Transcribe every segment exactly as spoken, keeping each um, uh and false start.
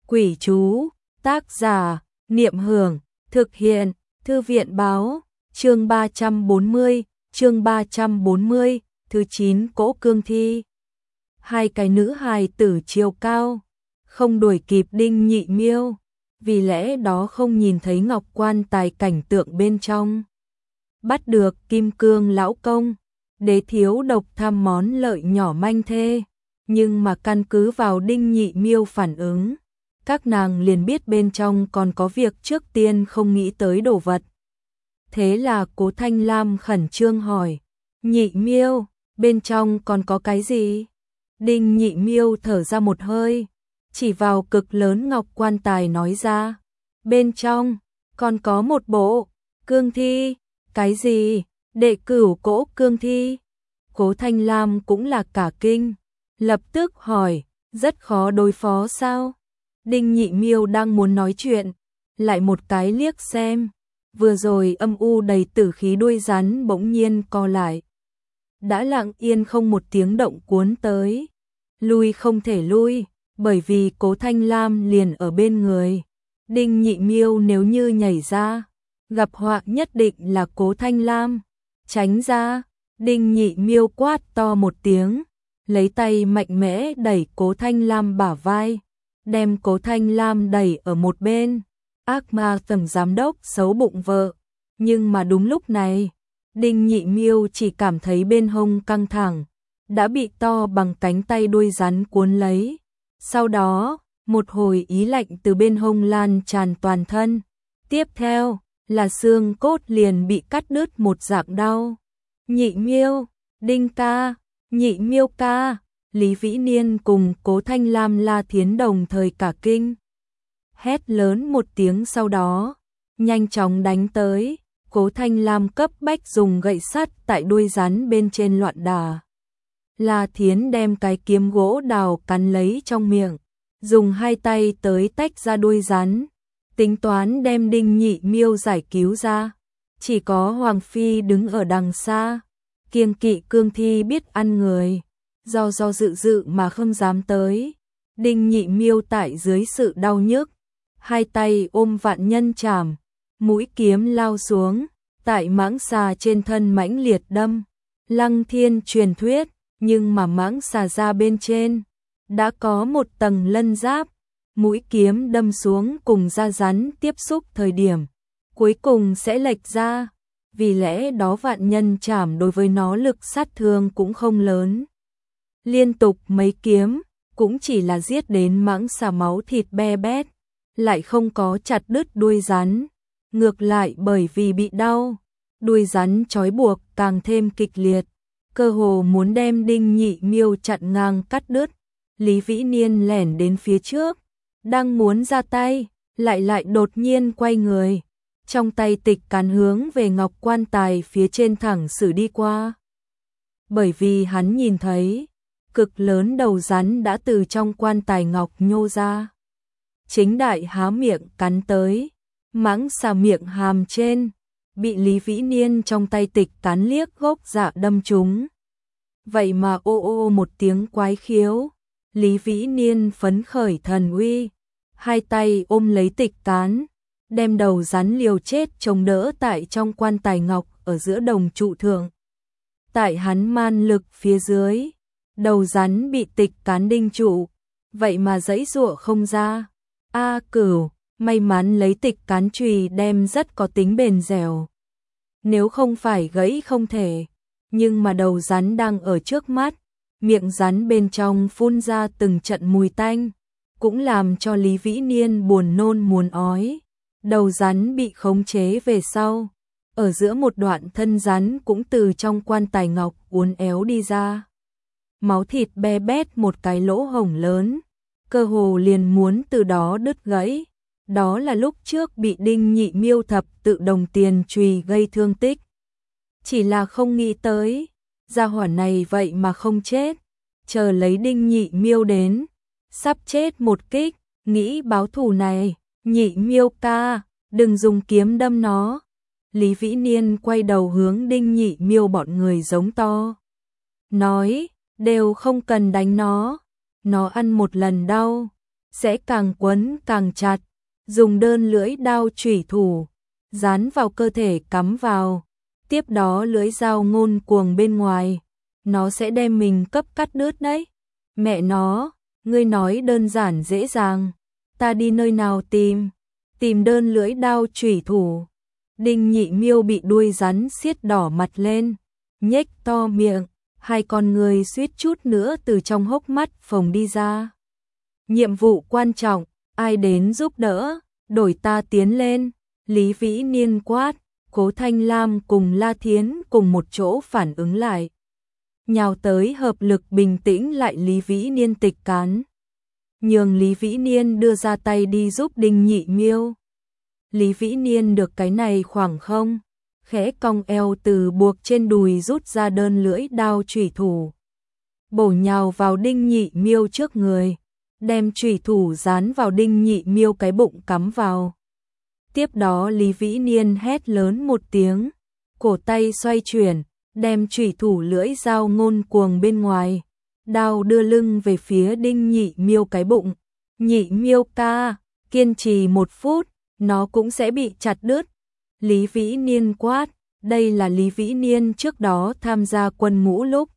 Quỷ chú, tác giả, Niệm Hưởng, thực hiện, Thư viện báo, chương ba trăm bốn mươi, chương ba trăm bốn mươi, thứ chín cỗ cương thi. Hai cái nữ hài tử chiều cao, không đuổi kịp Đinh Nhị Miêu, vì lẽ đó không nhìn thấy ngọc quan tài cảnh tượng bên trong. Bắt được Kim Cương lão công, Đế thiếu độc tham món lợi nhỏ manh thê, nhưng mà căn cứ vào Đinh Nhị Miêu phản ứng, các nàng liền biết bên trong còn có việc trước tiên không nghĩ tới đồ vật. Thế là Cố Thanh Lam khẩn trương hỏi, Nhị Miêu, bên trong còn có cái gì? Đinh Nhị Miêu thở ra một hơi, chỉ vào cực lớn ngọc quan tài nói ra, bên trong còn có một bộ cương thi. Cái gì? Đệ cửu cỗ cương thi? Cố Thanh Lam cũng là cả kinh, lập tức hỏi, rất khó đối phó sao? Đinh Nhị Miêu đang muốn nói chuyện, lại một cái liếc xem, vừa rồi âm u đầy tử khí đuôi rắn bỗng nhiên co lại. Đã lặng yên không một tiếng động cuốn tới, lui không thể lui, bởi vì Cố Thanh Lam liền ở bên người. Đinh Nhị Miêu nếu như nhảy ra, gặp họa nhất định là Cố Thanh Lam. Tránh ra, Đinh Nhị Miêu quát to một tiếng, lấy tay mạnh mẽ đẩy Cố Thanh Lam bả vai, đem Cố Thanh Lam đẩy ở một bên. Ác ma tổng giám đốc xấu bụng vợ. Nhưng mà đúng lúc này, Đinh Nhị Miêu chỉ cảm thấy bên hông căng thẳng, đã bị to bằng cánh tay đuôi rắn cuốn lấy. Sau đó, một hồi ý lạnh từ bên hông lan tràn toàn thân. Tiếp theo, là xương cốt liền bị cắt đứt một dạng đau. Nhị Miêu, Đinh ca, Nhị Miêu ca, Lý Vĩ Niên cùng Cố Thanh Lam La Thiến đồng thời cả kinh. Hét lớn một tiếng sau đó, nhanh chóng đánh tới. Cố Thanh Lam cấp bách dùng gậy sắt tại đuôi rắn bên trên loạn đà. La Thiến đem cái kiếm gỗ đào cắn lấy trong miệng, dùng hai tay tới tách ra đuôi rắn, tính toán đem Đinh Nhị Miêu giải cứu ra. Chỉ có Hoàng Phi đứng ở đằng xa, kiêng kỵ cương thi biết ăn người, do do dự dự mà không dám tới. Đinh Nhị Miêu tại dưới sự đau nhức, hai tay ôm vạn nhân trảm, mũi kiếm lao xuống, tại mãng xà trên thân mãnh liệt đâm. Lăng Thiên truyền thuyết, nhưng mà mãng xà ra bên trên đã có một tầng lân giáp, mũi kiếm đâm xuống cùng da rắn tiếp xúc thời điểm, cuối cùng sẽ lệch ra, vì lẽ đó vạn nhân trảm đối với nó lực sát thương cũng không lớn. Liên tục mấy kiếm, cũng chỉ là giết đến mãng xà máu thịt be bét, lại không có chặt đứt đuôi rắn, ngược lại bởi vì bị đau, đuôi rắn trói buộc càng thêm kịch liệt, cơ hồ muốn đem Đinh Nhị Miêu chặn ngang cắt đứt. Lý Vĩ Niên lẻn đến phía trước, đang muốn ra tay, lại lại đột nhiên quay người, trong tay tịch cán hướng về ngọc quan tài phía trên thẳng xử đi qua. Bởi vì hắn nhìn thấy, cực lớn đầu rắn đã từ trong quan tài ngọc nhô ra. Chính đại há miệng cắn tới, mãng xà miệng hàm trên, bị Lý Vĩ Niên trong tay tịch cán liếc gốc dạ đâm trúng. Vậy mà ô ô một tiếng quái khiếu, Lý Vĩ Niên phấn khởi thần uy, hai tay ôm lấy tịch cán, đem đầu rắn liều chết chống đỡ tại trong quan tài ngọc ở giữa đồng trụ thượng. Tại hắn man lực phía dưới, đầu rắn bị tịch cán đinh trụ, vậy mà giãy giụa không ra. A Cửu, may mắn lấy tịch cán chùy đem rất có tính bền dẻo, nếu không phải gãy không thể. Nhưng mà đầu rắn đang ở trước mắt, miệng rắn bên trong phun ra từng trận mùi tanh, cũng làm cho Lý Vĩ Niên buồn nôn muốn ói. Đầu rắn bị khống chế về sau, ở giữa một đoạn thân rắn cũng từ trong quan tài ngọc uốn éo đi ra. Máu thịt be bét một cái lỗ hổng lớn, cơ hồ liền muốn từ đó đứt gãy. Đó là lúc trước bị Đinh Nhị Miêu thập tự đồng tiền chùy gây thương tích. Chỉ là không nghĩ tới, gia hỏa này vậy mà không chết, chờ lấy Đinh Nhị Miêu đến, sắp chết một kích, nghĩ báo thù này. Nhị Miêu ca, đừng dùng kiếm đâm nó. Lý Vĩ Niên quay đầu hướng Đinh Nhị Miêu bọn người giống to, nói, đều không cần đánh nó, nó ăn một lần đau, sẽ càng quấn càng chặt, dùng đơn lưỡi đao chủy thủ, dán vào cơ thể cắm vào, tiếp đó lưỡi dao ngôn cuồng bên ngoài, nó sẽ đem mình cấp cắt đứt đấy. Mẹ nó, ngươi nói đơn giản dễ dàng, ta đi nơi nào tìm, tìm đơn lưỡi đao chủy thủ. Đinh Nhị Miêu bị đuôi rắn siết đỏ mặt lên, nhếch to miệng, hai con người suýt chút nữa từ trong hốc mắt phồng đi ra. Nhiệm vụ quan trọng, ai đến giúp đỡ, đổi ta tiến lên, Lý Vĩ Niên quát, Cố Thanh Lam cùng La Thiến cùng một chỗ phản ứng lại. Nhào tới hợp lực bình tĩnh lại Lý Vĩ Niên tịch cán. Nhường Lý Vĩ Niên đưa ra tay đi giúp Đinh Nhị Miêu. Lý Vĩ Niên được cái này khoảng không, khẽ cong eo từ buộc trên đùi rút ra đơn lưỡi đao chủy thủ. Bổ nhào vào Đinh Nhị Miêu trước người, đem chủy thủ dán vào Đinh Nhị Miêu cái bụng cắm vào. Tiếp đó Lý Vĩ Niên hét lớn một tiếng, cổ tay xoay chuyển, đem chủy thủ lưỡi dao ngôn cuồng bên ngoài, đao đưa lưng về phía Đinh Nhị Miêu cái bụng. Nhị Miêu ca, kiên trì một phút, nó cũng sẽ bị chặt đứt. Lý Vĩ Niên quát, đây là Lý Vĩ Niên trước đó tham gia quân ngũ lúc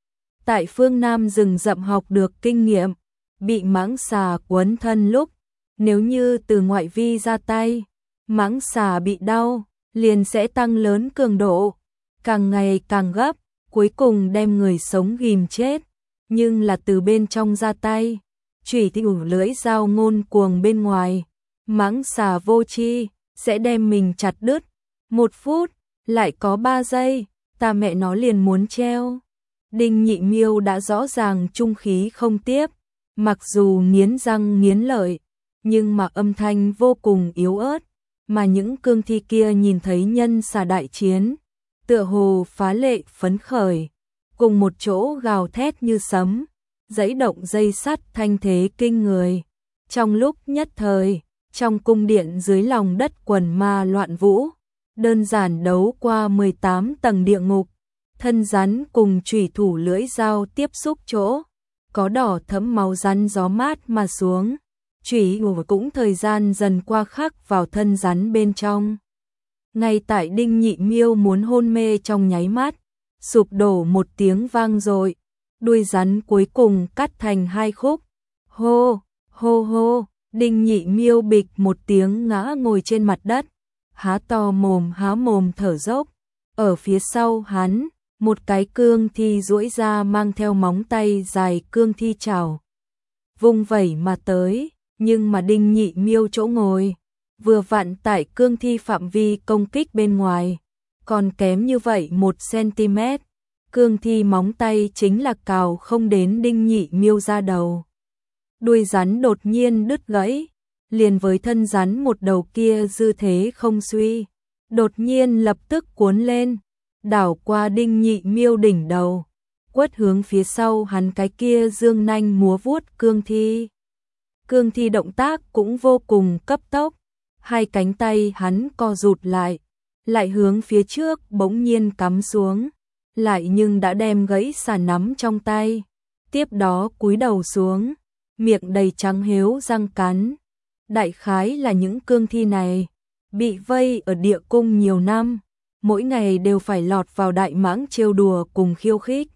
tại phương Nam rừng rậm học được kinh nghiệm, bị mãng xà quấn thân lúc, nếu như từ ngoại vi ra tay, mãng xà bị đau, liền sẽ tăng lớn cường độ, càng ngày càng gấp, cuối cùng đem người sống ghim chết, nhưng là từ bên trong ra tay, chủy thủ lưỡi dao ngôn cuồng bên ngoài, mãng xà vô tri sẽ đem mình chặt đứt. Một phút, lại có ba giây, ta mẹ nó liền muốn treo. Đinh Nhị Miêu đã rõ ràng trung khí không tiếp, mặc dù nghiến răng nghiến lợi, nhưng mà âm thanh vô cùng yếu ớt, mà những cương thi kia nhìn thấy nhân xà đại chiến, tựa hồ phá lệ phấn khởi, cùng một chỗ gào thét như sấm, giãy động dây sắt thanh thế kinh người. Trong lúc nhất thời, trong cung điện dưới lòng đất quần ma loạn vũ, đơn giản đấu qua mười tám tầng địa ngục, thân rắn cùng chủy thủ lưỡi dao tiếp xúc chỗ, có đỏ thẫm máu rắn gió mát mà xuống, chủy thủ cũng thời gian dần qua khắc vào thân rắn bên trong. Ngay tại Đinh Nhị Miêu muốn hôn mê trong nháy mắt, sụp đổ một tiếng vang dội, đuôi rắn cuối cùng cắt thành hai khúc. Hô, hô hô, Đinh Nhị Miêu bịch một tiếng ngã ngồi trên mặt đất, há to mồm há mồm thở dốc. Ở phía sau hắn, một cái cương thi duỗi ra mang theo móng tay dài cương thi chảo, vung vẩy mà tới, nhưng mà Đinh Nhị Miêu chỗ ngồi vừa vặn tại cương thi phạm vi công kích bên ngoài, còn kém như vậy một xăng-ti-mét, cương thi móng tay chính là cào không đến Đinh Nhị Miêu ra đầu. Đuôi rắn đột nhiên đứt gãy, liền với thân rắn một đầu kia dư thế không suy, đột nhiên lập tức cuốn lên, đảo qua Đinh Nhị Miêu đỉnh đầu, quất hướng phía sau hắn cái kia dương nanh múa vuốt cương thi. Cương thi động tác cũng vô cùng cấp tốc, hai cánh tay hắn co rụt lại, lại hướng phía trước bỗng nhiên cắm xuống, lại nhưng đã đem gãy xà nắm trong tay, tiếp đó cúi đầu xuống, miệng đầy trắng hiếu răng cắn. Đại khái là những cương thi này bị vây ở địa cung nhiều năm, mỗi ngày đều phải lọt vào đại mãng trêu đùa cùng khiêu khích.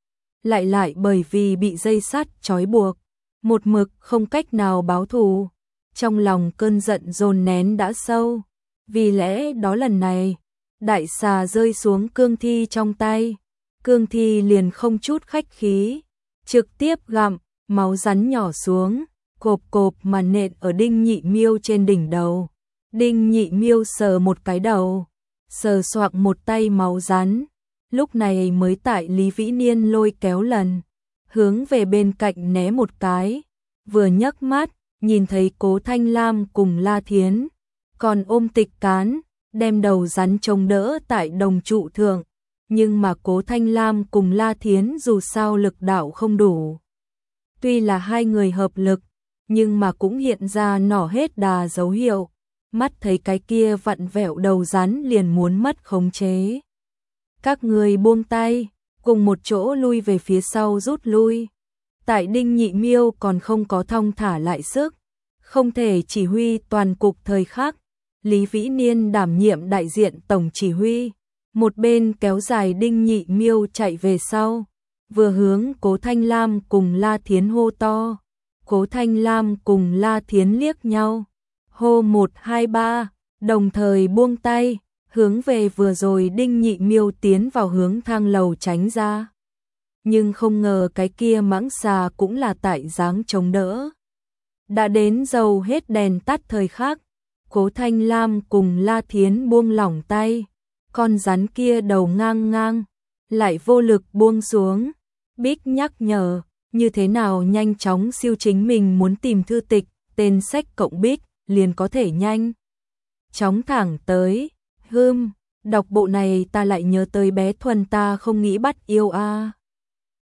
Lại lại bởi vì bị dây sắt trói buộc, một mực không cách nào báo thù, trong lòng cơn giận dồn nén đã sâu, vì lẽ đó lần này, đại xà rơi xuống cương thi trong tay, cương thi liền không chút khách khí, trực tiếp gặm, máu rắn nhỏ xuống, cộp cộp mà nện ở Đinh Nhị Miêu trên đỉnh đầu. Đinh Nhị Miêu sờ một cái đầu, sờ soạng một tay máu rắn, lúc này mới tại Lý Vĩ Niên lôi kéo lần, hướng về bên cạnh né một cái, vừa nhấc mắt, nhìn thấy Cố Thanh Lam cùng La Thiến, còn ôm Tịch Cán, đem đầu rắn chống đỡ tại đồng trụ thượng, nhưng mà Cố Thanh Lam cùng La Thiến dù sao lực đạo không đủ. Tuy là hai người hợp lực, nhưng mà cũng hiện ra nỏ hết đà dấu hiệu, mắt thấy cái kia vặn vẹo đầu rắn liền muốn mất khống chế. Các người buông tay, cùng một chỗ lui về phía sau rút lui. Tại Đinh Nhị Miêu còn không có thong thả lại sức, không thể chỉ huy toàn cục thời khắc. Lý Vĩ Niên đảm nhiệm đại diện tổng chỉ huy, một bên kéo dài Đinh Nhị Miêu chạy về sau, vừa hướng Cố Thanh Lam cùng La Thiến hô to. Cố Thanh Lam cùng La Thiến liếc nhau, hô một hai ba, đồng thời buông tay, hướng về vừa rồi Đinh Nhị Miêu tiến vào hướng thang lầu tránh ra. Nhưng không ngờ cái kia mãng xà cũng là tại dáng chống đỡ. Đã đến dầu hết đèn tắt thời khắc, Cố Thanh Lam cùng La Thiến buông lỏng tay, con rắn kia đầu ngang ngang, lại vô lực buông xuống. Bích nhắc nhở, như thế nào nhanh chóng siêu chính mình muốn tìm thư tịch, tên sách cộng Bích, liền có thể nhanh chóng thẳng tới. Hưm, đọc bộ này ta lại nhớ tới bé Thuần ta không nghĩ bắt yêu a. À.